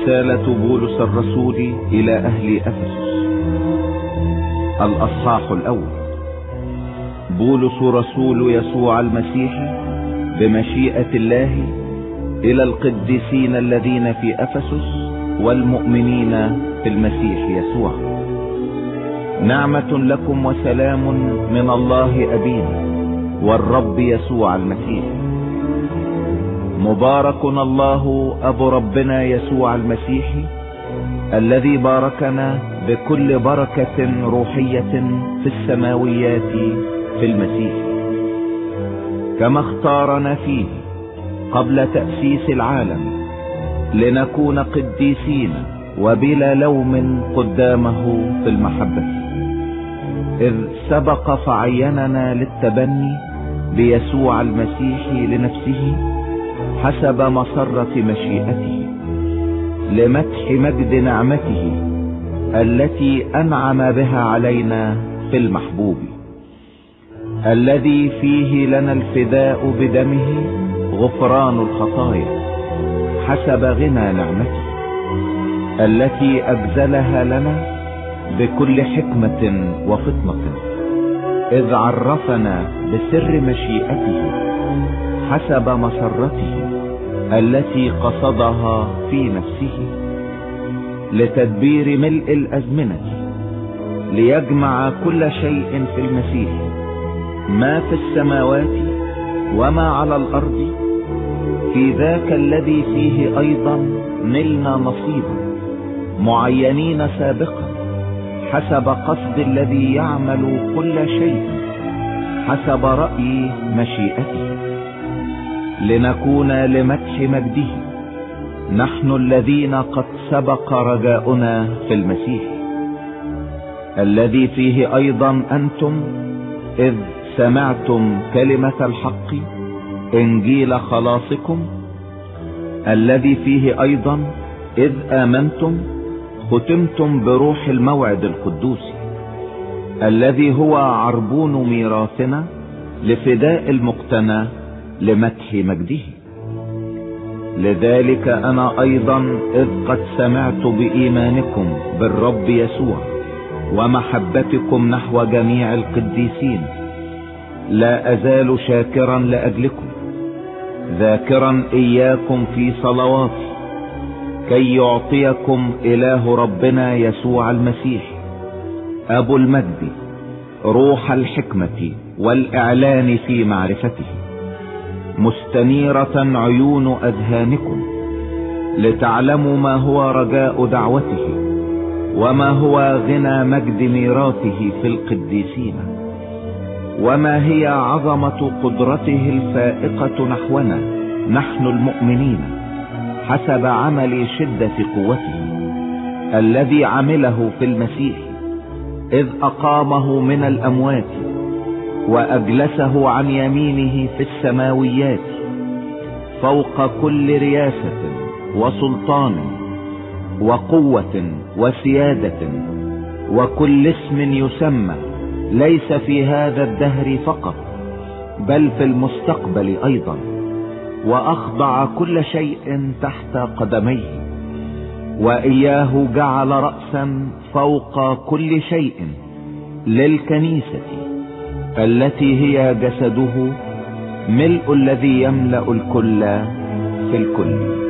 رسالة بولس الرسول إلى أهل أفسس. الأصحاح الأول. بولس رسول يسوع المسيح بمشيئة الله إلى القديسين الذين في أفسس والمؤمنين في المسيح يسوع، نعمة لكم وسلام من الله أبينا والرب يسوع المسيح. مبارك الله أبو ربنا يسوع المسيح الذي باركنا بكل بركة روحية في السماويات في المسيح، كما اختارنا فيه قبل تأسيس العالم لنكون قديسين وبلا لوم قدامه في المحبة، إذ سبق فعيننا للتبني بيسوع المسيح لنفسه حسب مسرة مشيئته، لمدح مجد نعمته التي أنعم بها علينا في المحبوب، الذي فيه لنا الفداء بدمه غفران الخطايا حسب غنى نعمته التي أبذلها لنا بكل حكمة وفطنة، إذ عرفنا بسر مشيئته حسب مسرته التي قصدها في نفسه لتدبير ملء الأزمنة، ليجمع كل شيء في المسيح، ما في السماوات وما على الأرض، في ذاك الذي فيه أيضا نلنا نصيبا، معينين سابقا حسب قصد الذي يعمل كل شيء حسب رأي مشيئته، لنكون لمدح مجده نحن الذين قد سبق رجاؤنا في المسيح، الذي فيه أيضا أنتم إذ سمعتم كلمة الحق إنجيل خلاصكم، الذي فيه أيضا إذ آمنتم ختمتم بروح الموعد القدوس، الذي هو عربون ميراثنا لفداء المقتنى لمدح مجده. لذلك أنا أيضا إذ قد سمعت بإيمانكم بالرب يسوع ومحبتكم نحو جميع القديسين، لا أزال شاكرا لأجلكم، ذاكرا إياكم في صلواتي، كي يعطيكم إله ربنا يسوع المسيح أبو المجد روح الحكمة والإعلان في معرفته، مستنيرة عيون أذهانكم، لتعلموا ما هو رجاء دعوته وما هو غنى مجد ميراثه في القديسين، وما هي عظمة قدرته الفائقة نحونا نحن المؤمنين حسب عمل شدة قوته الذي عمله في المسيح، إذ أقامه من الأموات وأجلسه عن يمينه في السماويات فوق كل رياسة وسلطان وقوة وسيادة وكل اسم يسمى، ليس في هذا الدهر فقط بل في المستقبل أيضا، وأخضع كل شيء تحت قدميه، وإياه جعل رأسا فوق كل شيء للكنيسة التي هي جسده، ملء الذي يملأ الكل في الكل.